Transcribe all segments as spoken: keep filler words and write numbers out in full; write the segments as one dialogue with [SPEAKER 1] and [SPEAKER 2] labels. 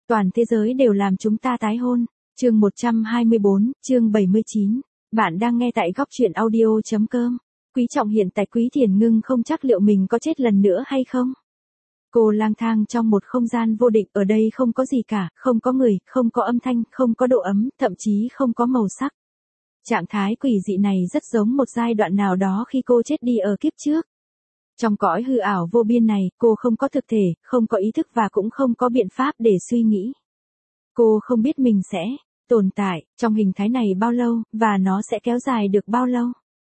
[SPEAKER 1] Toàn thế giới đều làm chúng ta tái hôn. Chương một trăm hai mươi bốn, chương bảy mươi chín. Bạn đang nghe tại góc truyện audio chấm com. Quý Trọng hiện tại Quý Thiền Ngưng không chắc liệu mình có chết lần nữa hay không. Cô lang thang trong một không gian vô định, ở đây không có gì cả, không có người, không có âm thanh, không có độ ấm, thậm chí không có màu sắc. Trạng thái quỷ dị này rất giống một giai đoạn nào đó khi cô chết đi ở kiếp trước. Trong cõi hư ảo vô biên này, cô không có thực thể, không có ý thức và cũng không có biện pháp để suy nghĩ. Cô không biết mình sẽ tồn tại trong hình thái này bao lâu, và nó sẽ kéo dài được bao lâu.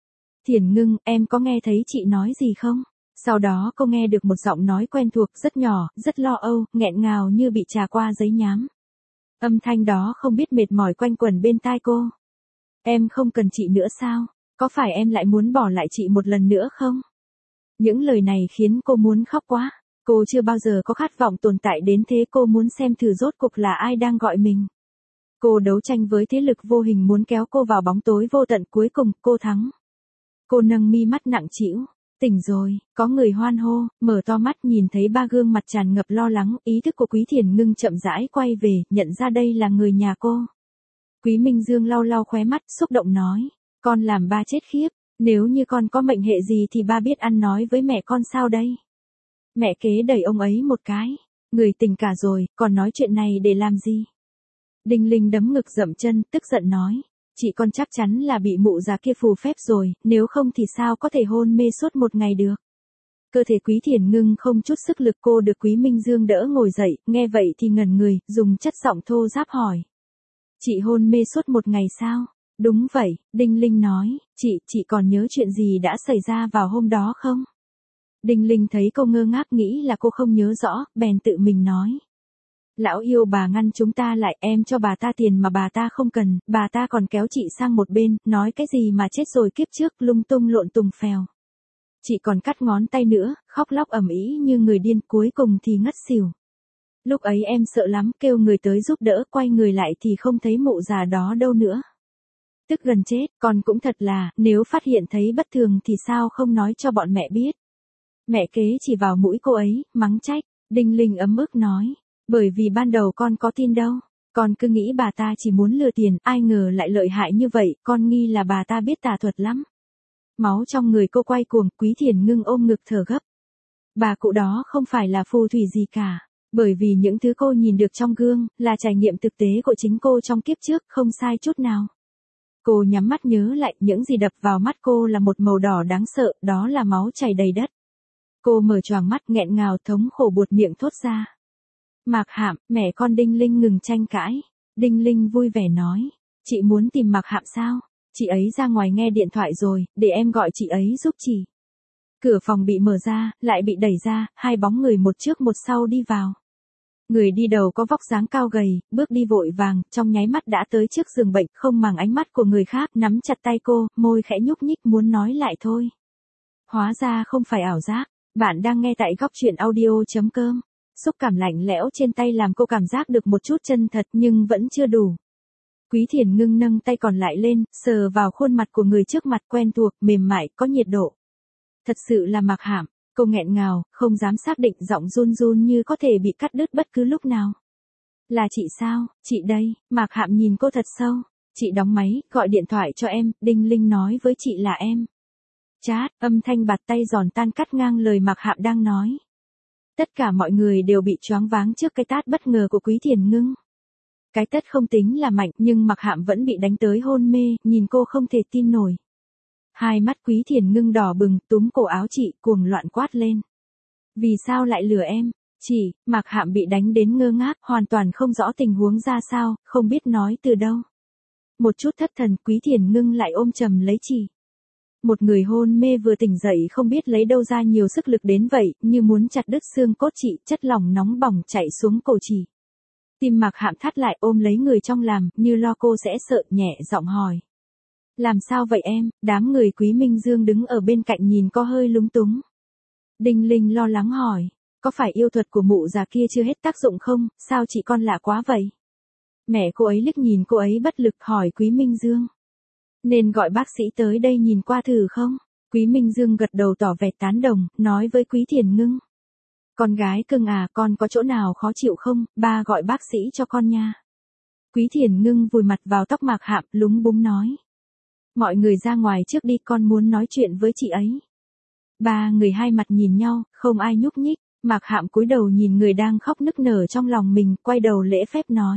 [SPEAKER 1] Thiền Ngưng, em có nghe thấy chị nói gì không? Sau đó cô nghe được một giọng nói quen thuộc, rất nhỏ, rất lo âu, nghẹn ngào như bị trà qua giấy nhám. Âm thanh đó không biết mệt mỏi quanh quẩn bên tai cô. Em không cần chị nữa sao? Có phải em lại muốn bỏ lại chị một lần nữa không? Những lời này khiến cô muốn khóc quá. Cô chưa bao giờ có khát vọng tồn tại đến thế, cô muốn xem thử rốt cuộc là ai đang gọi mình. Cô đấu tranh với thế lực vô hình muốn kéo cô vào bóng tối vô tận, cuối cùng cô thắng. Cô nâng mi mắt nặng trĩu. Tỉnh rồi, có người hoan hô, mở to mắt nhìn thấy ba gương mặt tràn ngập lo lắng, ý thức của Quý Thiền Ngưng chậm rãi quay về, nhận ra đây là người nhà cô. Quý Minh Dương lau lau khóe mắt, xúc động nói, con làm ba chết khiếp, nếu như con có mệnh hệ gì thì ba biết ăn nói với mẹ con sao đây. Mẹ kế đẩy ông ấy một cái, người tình cả rồi, còn nói chuyện này để làm gì. Đinh Linh đấm ngực dậm chân, tức giận nói, chị con chắc chắn là bị mụ già kia phù phép rồi, nếu không thì sao có thể hôn mê suốt một ngày được. Cơ thể Quý Thiền Ngưng không chút sức lực, cô được Quý Minh Dương đỡ ngồi dậy, nghe vậy thì ngẩn người, dùng chất giọng thô ráp hỏi. Chị hôn mê suốt một ngày sao? Đúng vậy, Đinh Linh nói, chị, chị còn nhớ chuyện gì đã xảy ra vào hôm đó không? Đinh Linh thấy cô ngơ ngác, nghĩ là cô không nhớ rõ, bèn tự mình nói. Lão yêu bà ngăn chúng ta lại, em cho bà ta tiền mà bà ta không cần, bà ta còn kéo chị sang một bên, nói cái gì mà chết rồi kiếp trước, lung tung lộn tùng phèo. Chị còn cắt ngón tay nữa, khóc lóc ầm ĩ như người điên, cuối cùng thì ngất xỉu. Lúc ấy em sợ lắm, kêu người tới giúp đỡ, quay người lại thì không thấy mụ già đó đâu nữa. Tức gần chết, con cũng thật là, nếu phát hiện thấy bất thường thì sao không nói cho bọn mẹ biết. Mẹ kế chỉ vào mũi cô ấy, mắng trách. Đinh Linh ấm ức nói, bởi vì ban đầu con có tin đâu, con cứ nghĩ bà ta chỉ muốn lừa tiền, ai ngờ lại lợi hại như vậy, con nghi là bà ta biết tà thuật lắm. Máu trong người cô quay cuồng, Quý Thiền Ngưng ôm ngực thở gấp. Bà cụ đó không phải là phù thủy gì cả, bởi vì những thứ cô nhìn được trong gương, là trải nghiệm thực tế của chính cô trong kiếp trước, không sai chút nào. Cô nhắm mắt nhớ lại, những gì đập vào mắt cô là một màu đỏ đáng sợ, đó là máu chảy đầy đất. Cô mở choàng mắt, nghẹn ngào thống khổ buột miệng thốt ra. Mạc Hạm, mẹ con. Đinh Linh ngừng tranh cãi. Đinh Linh vui vẻ nói, chị muốn tìm Mạc Hạm sao? Chị ấy ra ngoài nghe điện thoại rồi, để em gọi chị ấy giúp chị. Cửa phòng bị mở ra, lại bị đẩy ra, hai bóng người một trước một sau đi vào. Người đi đầu có vóc dáng cao gầy, bước đi vội vàng, trong nháy mắt đã tới trước giường bệnh, không màng ánh mắt của người khác, nắm chặt tay cô, môi khẽ nhúc nhích muốn nói lại thôi. Hóa ra không phải ảo giác. Bạn đang nghe tại góc truyện audio chấm com. Xúc cảm lạnh lẽo trên tay làm cô cảm giác được một chút chân thật, nhưng vẫn chưa đủ. Quý Thiền Ngưng nâng tay còn lại lên, sờ vào khuôn mặt của người trước mặt, quen thuộc, mềm mại, có nhiệt độ. Thật sự là Mạc Hạm. Cô nghẹn ngào, không dám xác định, giọng run run như có thể bị cắt đứt bất cứ lúc nào. Là chị sao? Chị đây. Mạc Hạm nhìn cô thật sâu. Chị đóng máy, gọi điện thoại cho em. Đinh Linh nói với chị là em. Chát, âm thanh bạt tay giòn tan cắt ngang lời Mạc Hạm đang nói. Tất cả mọi người đều bị choáng váng trước cái tát bất ngờ của Quý Thiền Ngưng. Cái tát không tính là mạnh, nhưng Mạc Hạm vẫn bị đánh tới hôn mê, nhìn cô không thể tin nổi. Hai mắt Quý Thiền Ngưng đỏ bừng, túm cổ áo chị, cuồng loạn quát lên. Vì sao lại lừa em? Chị, Mạc Hạm bị đánh đến ngơ ngác, hoàn toàn không rõ tình huống ra sao, không biết nói từ đâu. Một chút thất thần, Quý Thiền Ngưng lại ôm chầm lấy chị. Một người hôn mê vừa tỉnh dậy không biết lấy đâu ra nhiều sức lực đến vậy, như muốn chặt đứt xương cốt chị, chất lỏng nóng bỏng chảy xuống cổ chị. Tim Mạc Hạm thắt lại, ôm lấy người trong làm, như lo cô sẽ sợ, nhẹ giọng hỏi. Làm sao vậy em? Đám người Quý Minh Dương đứng ở bên cạnh nhìn có hơi lúng túng. Đinh Linh lo lắng hỏi, có phải yêu thuật của mụ già kia chưa hết tác dụng không, sao chị con lạ quá vậy? Mẹ cô ấy liếc nhìn cô ấy bất lực, hỏi Quý Minh Dương. Nên gọi bác sĩ tới đây nhìn qua thử không? Quý Minh Dương gật đầu tỏ vẻ tán đồng, nói với Quý Thiền Ngưng. Con gái cưng à, con có chỗ nào khó chịu không, ba gọi bác sĩ cho con nha. Quý Thiền Ngưng vùi mặt vào tóc Mạc Hạm, lúng búng nói. Mọi người ra ngoài trước đi, con muốn nói chuyện với chị ấy. Ba người hai mặt nhìn nhau, không ai nhúc nhích. Mạc Hạm cúi đầu nhìn người đang khóc nức nở trong lòng mình, quay đầu lễ phép nói.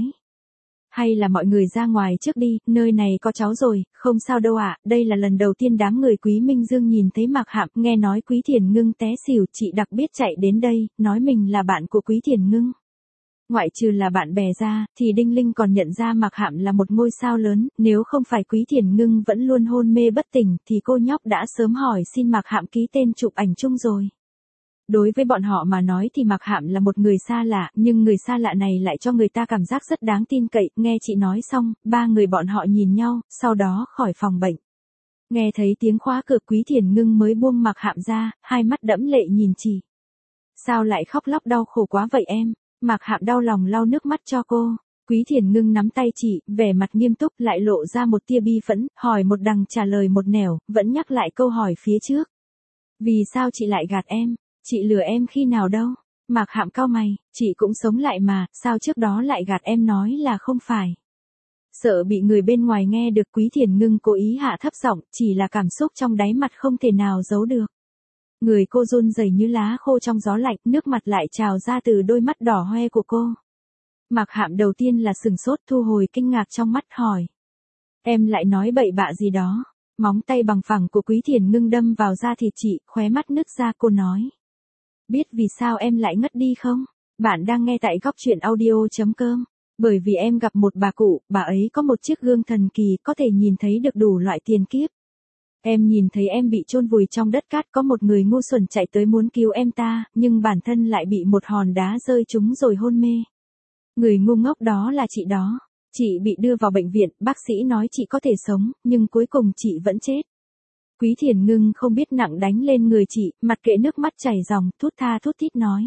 [SPEAKER 1] Hay là mọi người ra ngoài trước đi, nơi này có cháu rồi, không sao đâu ạ, đây là lần đầu tiên đám người Quý Minh Dương nhìn thấy Mạc Hạm, nghe nói Quý Thiền Ngưng té xỉu, chị đặc biệt chạy đến đây, nói mình là bạn của Quý Thiền Ngưng. Ngoại trừ là bạn bè ra, thì Đinh Linh còn nhận ra Mạc Hạm là một ngôi sao lớn, nếu không phải Quý Thiền Ngưng vẫn luôn hôn mê bất tỉnh, thì cô nhóc đã sớm hỏi xin Mạc Hạm ký tên chụp ảnh chung rồi. Đối với bọn họ mà nói thì Mạc Hạm là một người xa lạ, nhưng người xa lạ này lại cho người ta cảm giác rất đáng tin cậy. Nghe chị nói xong, ba người bọn họ nhìn nhau, sau đó khỏi phòng bệnh. Nghe thấy tiếng khóa cửa, Quý Thiền Ngưng mới buông Mạc Hạm ra, hai mắt đẫm lệ nhìn chị. Sao lại khóc lóc đau khổ quá vậy em? Mạc Hạm đau lòng lau nước mắt cho cô. Quý Thiền Ngưng nắm tay chị, vẻ mặt nghiêm túc, lại lộ ra một tia bi phẫn, hỏi một đằng trả lời một nẻo, vẫn nhắc lại câu hỏi phía trước. Vì sao chị lại gạt em? Chị lừa em khi nào đâu? Mạc Hạm cau mày, chị cũng sống lại mà, sao trước đó lại gạt em nói là không phải? Sợ bị người bên ngoài nghe được, Quý Thiền Ngưng cố ý hạ thấp giọng, chỉ là cảm xúc trong đáy mặt không thể nào giấu được. Người cô run rẩy như lá khô trong gió lạnh, nước mặt lại trào ra từ đôi mắt đỏ hoe của cô. Mạc Hạm đầu tiên là sừng sốt, thu hồi kinh ngạc trong mắt, hỏi. Em lại nói bậy bạ gì đó? Móng tay bằng phẳng của Quý Thiền Ngưng đâm vào da thịt chị, khóe mắt nứt ra, cô nói. Biết vì sao em lại ngất đi không? Bạn đang nghe tại góc truyện audio chấm com. Bởi vì em gặp một bà cụ, bà ấy có một chiếc gương thần kỳ, có thể nhìn thấy được đủ loại tiền kiếp. Em nhìn thấy em bị chôn vùi trong đất cát, có một người ngu xuẩn chạy tới muốn cứu em ta, nhưng bản thân lại bị một hòn đá rơi trúng rồi hôn mê. Người ngu ngốc đó là chị đó. Chị bị đưa vào bệnh viện, bác sĩ nói chị có thể sống, nhưng cuối cùng chị vẫn chết. Quý Thiền Ngưng không biết nặng đánh lên người chị, mặt kệ nước mắt chảy ròng, thút tha thút thít nói.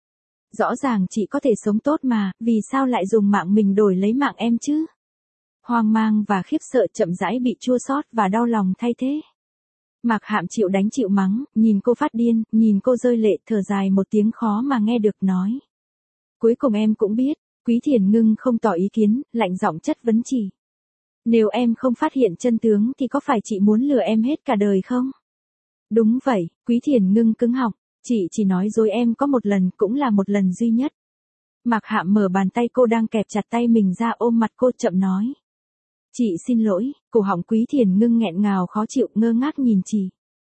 [SPEAKER 1] Rõ ràng chị có thể sống tốt mà, vì sao lại dùng mạng mình đổi lấy mạng em chứ? Hoang mang và khiếp sợ chậm rãi bị chua xót và đau lòng thay thế. Mạc Hạm chịu đánh chịu mắng, nhìn cô phát điên, nhìn cô rơi lệ, thở dài một tiếng khó mà nghe được, nói. Cuối cùng em cũng biết. Quý Thiền Ngưng không tỏ ý kiến, lạnh giọng chất vấn chị. Nếu em không phát hiện chân tướng thì có phải chị muốn lừa em hết cả đời không? Đúng vậy, Quý Thiền Ngưng cứng họng, chị chỉ nói dối em có một lần, cũng là một lần duy nhất. Mạc Hạm mở bàn tay cô đang kẹp chặt tay mình ra, ôm mặt cô chậm nói. Chị xin lỗi, cổ họng Quý Thiền Ngưng nghẹn ngào khó chịu, ngơ ngác nhìn chị.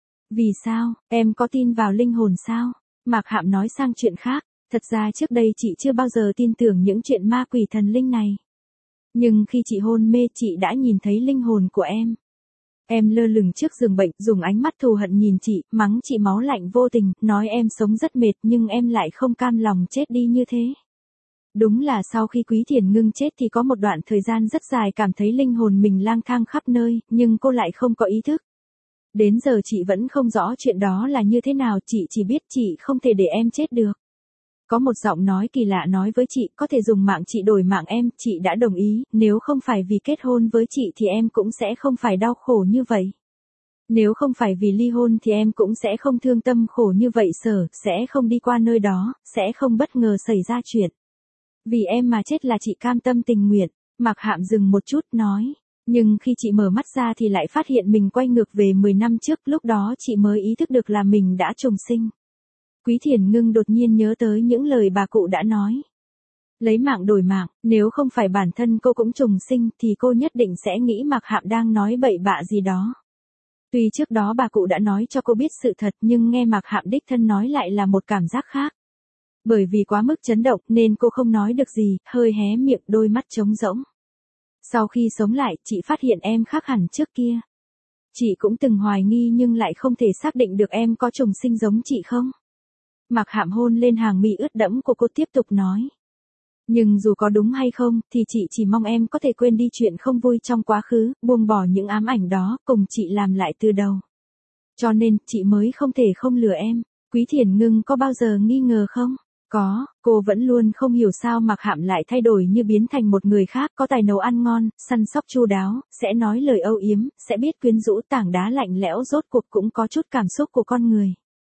[SPEAKER 1] Vì sao, em có tin vào linh hồn sao? Mạc Hạm nói sang chuyện khác. Thật ra trước đây chị chưa bao giờ tin tưởng những chuyện ma quỷ thần linh này. Nhưng khi chị hôn mê, chị đã nhìn thấy linh hồn của em. Em lơ lửng trước giường bệnh, dùng ánh mắt thù hận nhìn chị, mắng chị máu lạnh vô tình, nói em sống rất mệt nhưng em lại không cam lòng chết đi như thế. Đúng là sau khi Quý Thiền Ngưng chết thì có một đoạn thời gian rất dài cảm thấy linh hồn mình lang thang khắp nơi, nhưng cô lại không có ý thức. Đến giờ chị vẫn không rõ chuyện đó là như thế nào, chị chỉ biết chị không thể để em chết được. Có một giọng nói kỳ lạ nói với chị, có thể dùng mạng chị đổi mạng em, chị đã đồng ý, nếu không phải vì kết hôn với chị thì em cũng sẽ không phải đau khổ như vậy. Nếu không phải vì ly hôn thì em cũng sẽ không thương tâm khổ như vậy, Sở, sẽ không đi qua nơi đó, sẽ không bất ngờ xảy ra chuyện. Vì em mà chết là chị cam tâm tình nguyện. Mạc Hạm dừng một chút, nói. Nhưng khi chị mở mắt ra thì lại phát hiện mình quay ngược về mười năm trước, lúc đó chị mới ý thức được là mình đã trùng sinh. Quý Thiền Ngưng đột nhiên nhớ tới những lời bà cụ đã nói. Lấy mạng đổi mạng, nếu không phải bản thân cô cũng trùng sinh thì cô nhất định sẽ nghĩ Mạc Hạm đang nói bậy bạ gì đó. Tuy trước đó bà cụ đã nói cho cô biết sự thật, nhưng nghe Mạc Hạm đích thân nói lại là một cảm giác khác. Bởi vì quá mức chấn động nên cô không nói được gì, hơi hé miệng, đôi mắt trống rỗng. Sau khi sống lại, chị phát hiện em khác hẳn trước kia. Chị cũng từng hoài nghi nhưng lại không thể xác định được em có trùng sinh giống chị không. Mạc Hạm hôn lên hàng mi ướt đẫm của cô, tiếp tục nói. Nhưng dù có đúng hay không, thì chị chỉ mong em có thể quên đi chuyện không vui trong quá khứ, buông bỏ những ám ảnh đó, cùng chị làm lại từ đầu. Cho nên, chị mới không thể không lừa em. Quý Thiền Ngưng có bao giờ nghi ngờ không? Có, cô vẫn luôn không hiểu sao Mạc Hạm lại thay đổi như biến thành một người khác, có tài nấu ăn ngon, săn sóc chu đáo, sẽ nói lời âu yếm, sẽ biết quyến rũ, tảng đá lạnh lẽo rốt cuộc cũng có chút cảm xúc của con người.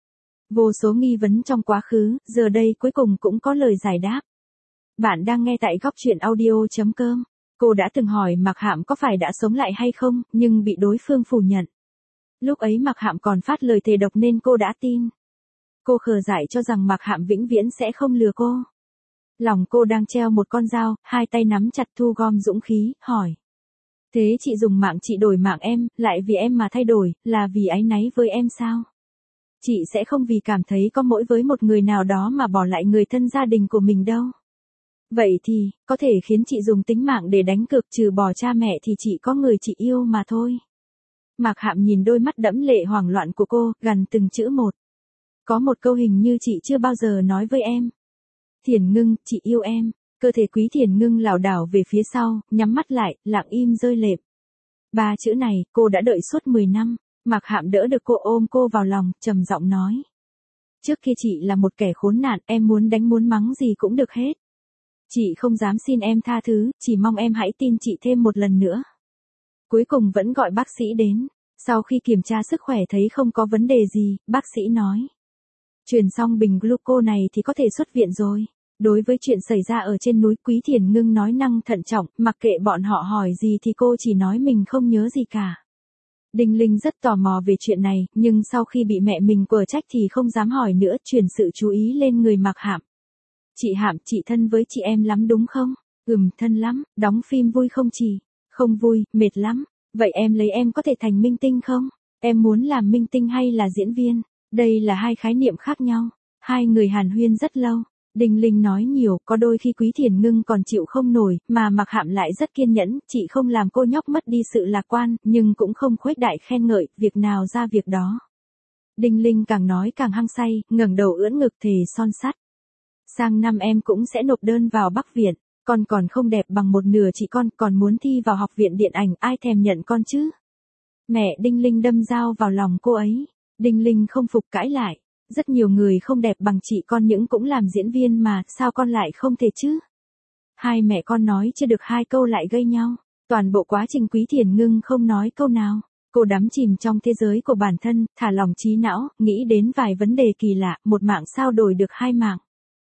[SPEAKER 1] Vô số nghi vấn trong quá khứ, giờ đây cuối cùng cũng có lời giải đáp. Bạn đang nghe tại góc chuyện audio.com. Cô đã từng hỏi Mạc Hạm có phải đã sống lại hay không, nhưng bị đối phương phủ nhận. Lúc ấy Mạc Hạm còn phát lời thề độc nên cô đã tin. Cô khờ dại cho rằng Mạc Hạm vĩnh viễn sẽ không lừa cô. Lòng cô đang treo một con dao, hai tay nắm chặt thu gom dũng khí, hỏi. Thế chị dùng mạng chị đổi mạng em, lại vì em mà thay đổi, là vì áy náy với em sao? Chị sẽ không vì cảm thấy có lỗi với một người nào đó mà bỏ lại người thân gia đình của mình đâu. Vậy thì, có thể khiến chị dùng tính mạng để đánh cược trừ bỏ cha mẹ thì chỉ có người chị yêu mà thôi. Mạc Hạm nhìn đôi mắt đẫm lệ hoảng loạn của cô, gằn từng chữ một. Có một câu hình như chị chưa bao giờ nói với em. Thiền Ngưng, chị yêu em. Cơ thể Quý Thiền Ngưng lảo đảo về phía sau, nhắm mắt lại, lặng im rơi lệ. Ba chữ này, cô đã đợi suốt mười năm. Mạc Hạm đỡ được cô, ôm cô vào lòng, trầm giọng nói. Trước kia chị là một kẻ khốn nạn, em muốn đánh muốn mắng gì cũng được hết. Chị không dám xin em tha thứ, chỉ mong em hãy tin chị thêm một lần nữa. Cuối cùng vẫn gọi bác sĩ đến. Sau khi kiểm tra sức khỏe thấy không có vấn đề gì, bác sĩ nói. Truyền xong bình gluco này thì có thể xuất viện rồi. Đối với chuyện xảy ra ở trên núi, Quý Thiền Ngưng nói năng thận trọng, mặc kệ bọn họ hỏi gì thì cô chỉ nói mình không nhớ gì cả. Đinh Linh rất tò mò về chuyện này, nhưng sau khi bị mẹ mình quở trách thì không dám hỏi nữa, chuyển sự chú ý lên người Mạc Hạm. Chị Hạm, chị thân với chị em lắm đúng không? Ừm, thân lắm. Đóng phim vui không chị? Không vui, mệt lắm. Vậy em lấy em có thể thành minh tinh không? Em muốn làm minh tinh hay là diễn viên? Đây là hai khái niệm khác nhau. Hai người hàn huyên rất lâu. Đinh Linh nói nhiều, có đôi khi Quý Thiền Ngưng còn chịu không nổi, mà Mạc Hạm lại rất kiên nhẫn, chị không làm cô nhóc mất đi sự lạc quan, nhưng cũng không khuếch đại khen ngợi, việc nào ra việc đó. Đinh Linh càng nói càng hăng say, ngẩng đầu ưỡn ngực thề son sắt. Sang năm em cũng sẽ nộp đơn vào Bắc Viện, con còn không đẹp bằng một nửa chị con, còn muốn thi vào học viện điện ảnh, ai thèm nhận con chứ? Mẹ Đinh Linh đâm dao vào lòng cô ấy. Đinh Linh không phục cãi lại. Rất nhiều người không đẹp bằng chị con những cũng làm diễn viên mà, sao con lại không thể chứ? Hai mẹ con nói chưa được hai câu lại gây nhau. Toàn bộ quá trình Quý Thiền Ngưng không nói câu nào. Cô đắm chìm trong thế giới của bản thân, thả lỏng trí não, nghĩ đến vài vấn đề kỳ lạ, một mạng sao đổi được hai mạng.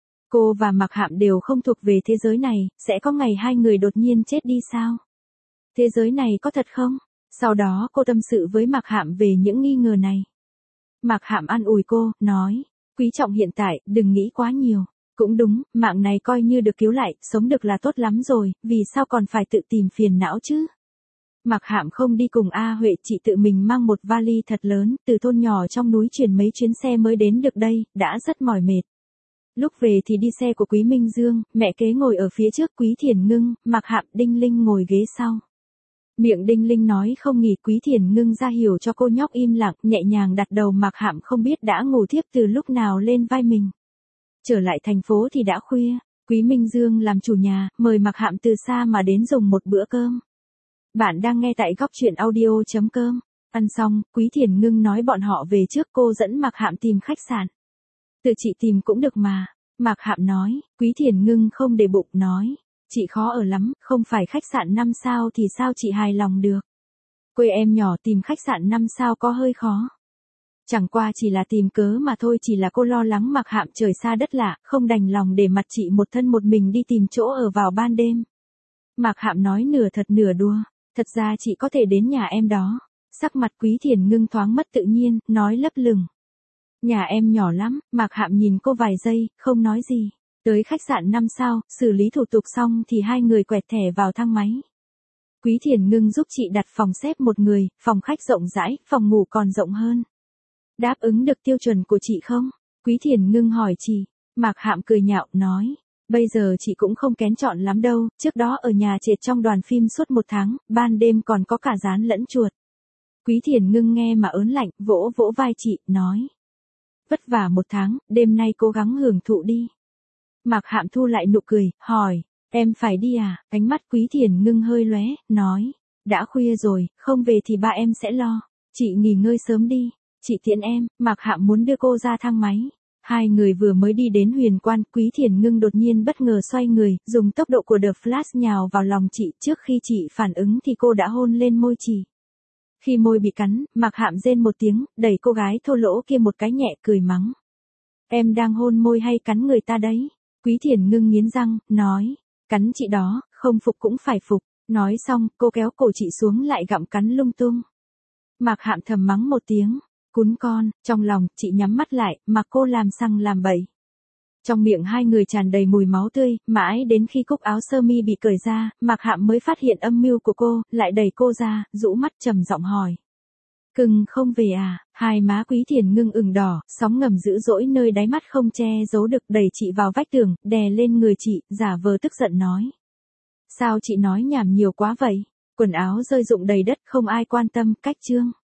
[SPEAKER 1] Cô và Mạc Hạm đều không thuộc về thế giới này, sẽ có ngày hai người đột nhiên chết đi sao? Thế giới này có thật không? Sau đó cô tâm sự với Mạc Hạm về những nghi ngờ này. Mạc Hạm an ủi cô, nói, quý trọng hiện tại, đừng nghĩ quá nhiều. Cũng đúng, mạng này coi như được cứu lại, sống được là tốt lắm rồi, vì sao còn phải tự tìm phiền não chứ? Mạc Hạm không đi cùng A Huệ, chị tự mình mang một vali thật lớn, từ thôn nhỏ trong núi chuyển mấy chuyến xe mới đến được đây, đã rất mỏi mệt. Lúc về thì đi xe của Quý Minh Dương, mẹ kế ngồi ở phía trước, Quý Thiền Ngưng, Mạc Hạm, Đinh Linh ngồi ghế sau. Miệng Đinh Linh nói không nghỉ, Quý Thiền Ngưng ra hiểu cho cô nhóc im lặng, nhẹ nhàng đặt đầu Mạc Hạm không biết đã ngủ thiếp từ lúc nào lên vai mình. Trở lại thành phố thì đã khuya, Quý Minh Dương làm chủ nhà, mời Mạc Hạm từ xa mà đến dùng một bữa cơm. Bạn đang nghe tại góc chuyện audio.com. Ăn xong, Quý Thiền Ngưng nói bọn họ về trước, cô dẫn Mạc Hạm tìm khách sạn. Tự chị tìm cũng được mà. Mạc Hạm nói. Quý Thiền Ngưng không để bụng, nói. Chị khó ở lắm, không phải khách sạn năm sao thì sao chị hài lòng được. Quê em nhỏ tìm khách sạn năm sao có hơi khó. Chẳng qua chỉ là tìm cớ mà thôi, chỉ là cô lo lắng Mạc Hạm trời xa đất lạ, không đành lòng để mặt chị một thân một mình đi tìm chỗ ở vào ban đêm. Mạc Hạm nói nửa thật nửa đùa. Thật ra chị có thể đến nhà em đó. Sắc mặt Quý Thiền Ngưng thoáng mất tự nhiên, nói lấp lửng. Nhà em nhỏ lắm. Mạc Hạm nhìn cô vài giây, không nói gì. Tới khách sạn năm sao, xử lý thủ tục xong thì hai người quẹt thẻ vào thang máy. Quý Thiền Ngưng giúp chị đặt phòng xếp một người, phòng khách rộng rãi, phòng ngủ còn rộng hơn. Đáp ứng được tiêu chuẩn của chị không? Quý Thiền Ngưng hỏi chị. Mạc Hạm cười nhạo, nói. Bây giờ chị cũng không kén chọn lắm đâu, trước đó ở nhà trệt trong đoàn phim suốt một tháng, ban đêm còn có cả rán lẫn chuột. Quý Thiền Ngưng nghe mà ớn lạnh, vỗ vỗ vai chị, nói. Vất vả một tháng, đêm nay cố gắng hưởng thụ đi. Mạc Hạm thu lại nụ cười, hỏi, em phải đi à? Ánh mắt Quý Thiền Ngưng hơi lóe, nói, đã khuya rồi, không về thì ba em sẽ lo. Chị nghỉ ngơi sớm đi, chị tiễn em. Mạc Hạm muốn đưa cô ra thang máy. Hai người vừa mới đi đến Huyền Quan, Quý Thiền Ngưng đột nhiên bất ngờ xoay người, dùng tốc độ của The Flash nhào vào lòng chị, trước khi chị phản ứng thì cô đã hôn lên môi chị. Khi môi bị cắn, Mạc Hạm rên một tiếng, đẩy cô gái thô lỗ kia một cái nhẹ, cười mắng. Em đang hôn môi hay cắn người ta đấy? Quý Thiền Ngưng nghiến răng, nói. Cắn chị đó, không phục cũng phải phục. Nói xong, cô kéo cổ chị xuống lại gặm cắn lung tung. Mạc Hạm thầm mắng một tiếng. Cún con, trong lòng, chị nhắm mắt lại, mà cô làm sằng làm bậy. Trong miệng hai người tràn đầy mùi máu tươi, mãi đến khi cúc áo sơ mi bị cởi ra, Mạc Hạm mới phát hiện âm mưu của cô, lại đẩy cô ra, rũ mắt trầm giọng hỏi. Cưng không về à? Hai má Quý Thiền Ngưng ửng đỏ, sóng ngầm dữ dỗi nơi đáy mắt không che giấu được, đẩy chị vào vách tường, đè lên người chị, giả vờ tức giận nói. Sao chị nói nhảm nhiều quá vậy? Quần áo rơi rụng đầy đất không ai quan tâm, cách chương.